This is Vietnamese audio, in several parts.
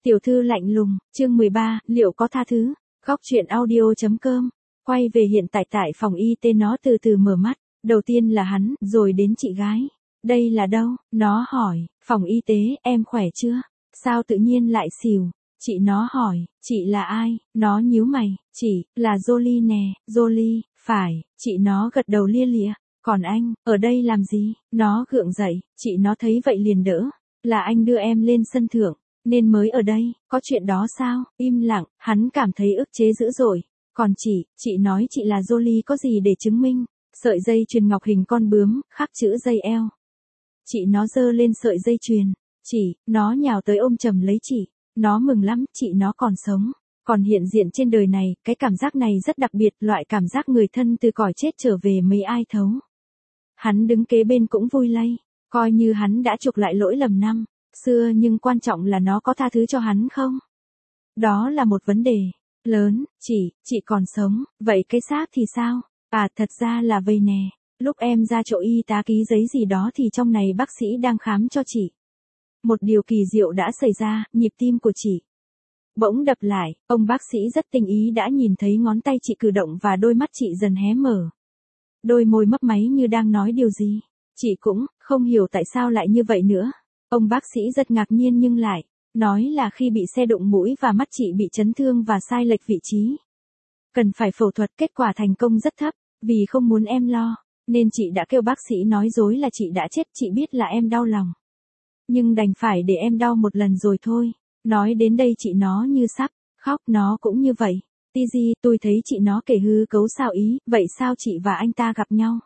Tiểu thư lạnh lùng, chương 13, liệu có tha thứ? Góc truyện audio.com. Quay về hiện tại tại phòng y tế nó từ từ mở mắt, đầu tiên là hắn, rồi đến chị gái. Đây là đâu? Nó hỏi, phòng y tế, em khỏe chưa? Sao tự nhiên lại xỉu? Chị nó hỏi, chị là ai? Nó nhíu mày, chị, là Jolie nè, Jolie, phải, chị nó gật đầu lia lịa. Còn anh, ở đây làm gì? Nó gượng dậy, chị nó thấy vậy liền đỡ. Là anh đưa em lên sân thượng, nên mới ở đây, có chuyện đó sao? Im lặng, hắn cảm thấy ức chế dữ dội. Còn chị nói chị là Jolie có gì để chứng minh? Sợi dây chuyền ngọc hình con bướm, khắc chữ dây eo. Chị nó giơ lên sợi dây chuyền. Nó nhào tới ôm chầm lấy chị. Nó mừng lắm, chị nó còn sống. Còn hiện diện trên đời này, cái cảm giác này rất đặc biệt, loại cảm giác người thân từ cõi chết trở về mấy ai thấu. Hắn đứng kế bên cũng vui lây, coi như hắn đã chuộc lại lỗi lầm năm xưa, nhưng quan trọng là nó có tha thứ cho hắn không? Đó là một vấn đề lớn. Chị còn sống, vậy cái xác thì sao? À, thật ra là vầy nè, lúc em ra chỗ y tá ký giấy gì đó thì trong này bác sĩ đang khám cho chị. Một điều kỳ diệu đã xảy ra, nhịp tim của chị bỗng đập lại, ông bác sĩ rất tinh ý đã nhìn thấy ngón tay chị cử động và đôi mắt chị dần hé mở. Đôi môi mấp máy như đang nói điều gì. Chị cũng không hiểu tại sao lại như vậy nữa. Ông bác sĩ rất ngạc nhiên nhưng lại nói là khi bị xe đụng mũi và mắt chị bị chấn thương và sai lệch vị trí. Cần phải phẫu thuật, kết quả thành công rất thấp. Vì không muốn em lo, nên chị đã kêu bác sĩ nói dối là chị đã chết. Chị biết là em đau lòng, nhưng đành phải để em đau một lần rồi thôi. Nói đến đây chị nó như sắp khóc. Nó cũng như vậy. Tizi, tôi thấy chị nó kể hư cấu sao ý, vậy sao chị và anh ta gặp nhau?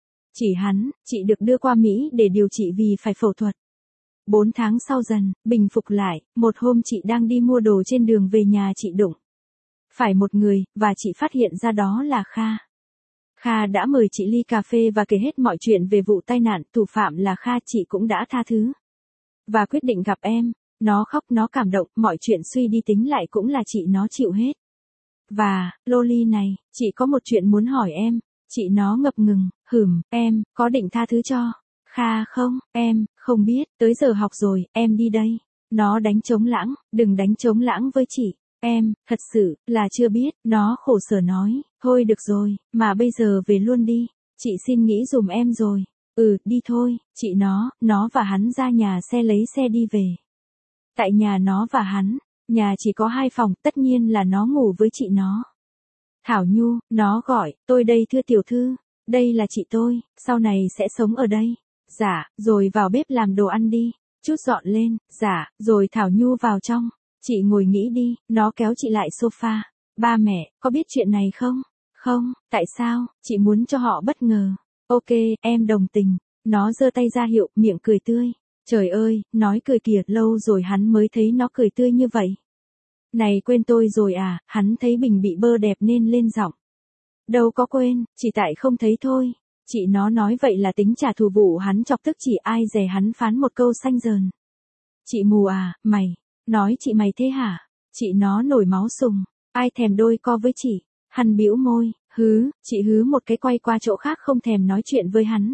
Chị được đưa qua Mỹ để điều trị vì phải phẫu thuật. 4 tháng sau dần bình phục lại, một hôm chị đang đi mua đồ trên đường về nhà chị đụng phải một người, và chị phát hiện ra đó là Kha. Kha đã mời chị ly cà phê và kể hết mọi chuyện về vụ tai nạn. Thủ phạm là Kha. Chị cũng đã tha thứ và quyết định gặp em. Nó khóc, nó cảm động, mọi chuyện suy đi tính lại cũng là chị nó chịu hết. Và, Loli này, chị có một chuyện muốn hỏi em. Chị nó ngập ngừng, em, có định tha thứ cho Kha không? Em, không biết, tới giờ học rồi, em đi đây. Nó đánh trống lãng, đừng đánh trống lãng với chị. Em, thật sự, là chưa biết, nó khổ sở nói. Thôi được rồi, mà bây giờ về luôn đi. Chị xin nghĩ dùm em rồi. Đi thôi, chị nó và hắn ra nhà xe lấy xe đi về. Tại nhà nó và hắn, nhà chỉ có 2 phòng, tất nhiên là nó ngủ với chị nó. Thảo Nhu, nó gọi, tôi đây thưa tiểu thư, đây là chị tôi, sau này sẽ sống ở đây. Dạ, rồi vào bếp làm đồ ăn đi, chút dọn lên, dạ, rồi Thảo Nhu vào trong. Chị ngồi nghĩ đi, nó kéo chị lại sofa. Ba mẹ, có biết chuyện này không? Không, tại sao? Chị muốn cho họ bất ngờ. Ok, em đồng tình. Nó giơ tay ra hiệu, miệng cười tươi. Trời ơi, nói cười kìa, lâu rồi hắn mới thấy nó cười tươi như vậy. Này quên tôi rồi à? Hắn thấy Bình bị bơ đẹp nên lên giọng. Đâu có quên, chỉ tại không thấy thôi. Chị nó nói vậy là tính trả thù vụ hắn chọc tức chị, ai dè hắn phán một câu xanh dờn. Chị mù à, mày? Nói chị mày thế hả? Chị nó nổi máu sùng. Ai thèm đôi co với chị? Hắn bĩu môi, chị một cái quay qua chỗ khác không thèm nói chuyện với hắn.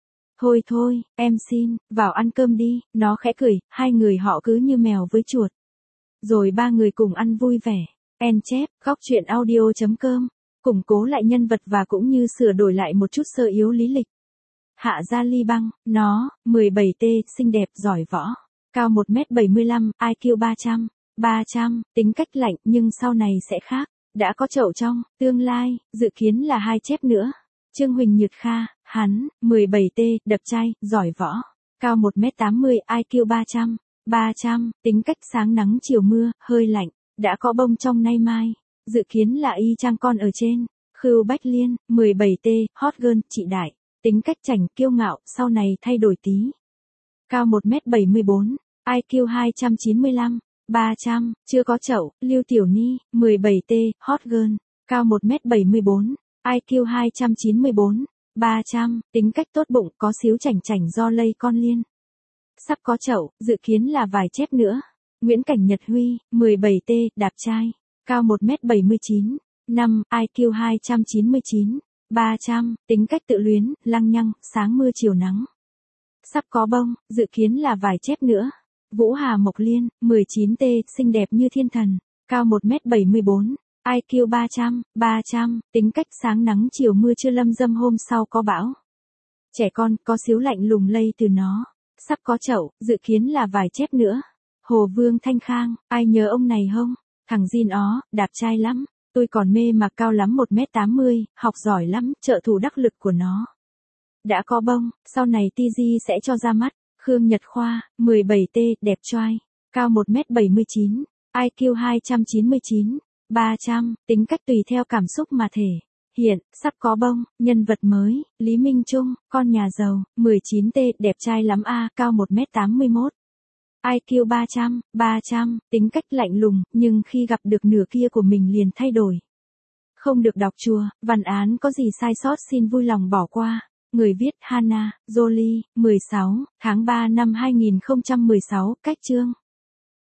Thôi, em xin, vào ăn cơm đi. Nó khẽ cười, hai người họ cứ như mèo với chuột. Rồi 3 người cùng ăn vui vẻ. En chép, góc truyện audio.com. Củng cố lại nhân vật và cũng như sửa đổi lại một chút sơ yếu lý lịch. Hạ Gia Ly Băng, nó, 17T, xinh đẹp, giỏi võ. Cao 1m75, IQ 300, tính cách lạnh nhưng sau này sẽ khác. Đã có chậu trong, tương lai, dự kiến là 2 chép nữa. Trương Huỳnh Nhược Kha, hắn, 17T, đập chay, giỏi võ. Cao 1m80, IQ 300, tính cách sáng nắng chiều mưa, hơi lạnh. Đã có bông trong nay mai. Dự kiến là y chang con ở trên. Khưu Bách Liên, 17T, hot girl, chị đại. Tính cách chảnh, kiêu ngạo, sau này thay đổi tí. Cao 1m74, IQ 295, 300, chưa có chậu. Lưu Tiểu Ni, 17T, hot girl. Cao 1m74, IQ 294, 300, tính cách tốt bụng, có xíu chảnh chảnh do lây con Liên. Sắp có chậu, dự kiến là vài chép nữa. Nguyễn Cảnh Nhật Huy, 17T, đạp trai. Cao 1m79, 5, IQ 299, 300, tính cách tự luyến, lăng nhăng, sáng mưa chiều nắng. Sắp có bông, dự kiến là vài chép nữa. Vũ Hà Mộc Liên, 19T, xinh đẹp như thiên thần, cao 1m74, IQ 300, tính cách sáng nắng chiều mưa trưa lâm dâm hôm sau có bão. Trẻ con, có xíu lạnh lùng lây từ nó. Sắp có chậu, dự kiến là vài chép nữa. Hồ Vương Thanh Khang, ai nhớ ông này không? Thằng Jin ó, đạp trai lắm. Tôi còn mê mà cao lắm 1m80, học giỏi lắm, trợ thủ đắc lực của nó. Đã có bông, sau này TG sẽ cho ra mắt. Khương Nhật Khoa, 17T, đẹp trai, cao 1m79, IQ 299, 300, tính cách tùy theo cảm xúc mà thể. Hiện, sắp có bông, nhân vật mới, Lý Minh Trung, con nhà giàu, 19T, đẹp trai lắm cao 1m81. IQ 300, tính cách lạnh lùng, nhưng khi gặp được nửa kia của mình liền thay đổi. Không được đọc chùa, văn án có gì sai sót xin vui lòng bỏ qua. Người viết Hana, Jolie, 16, tháng 3 năm 2016, cách chương.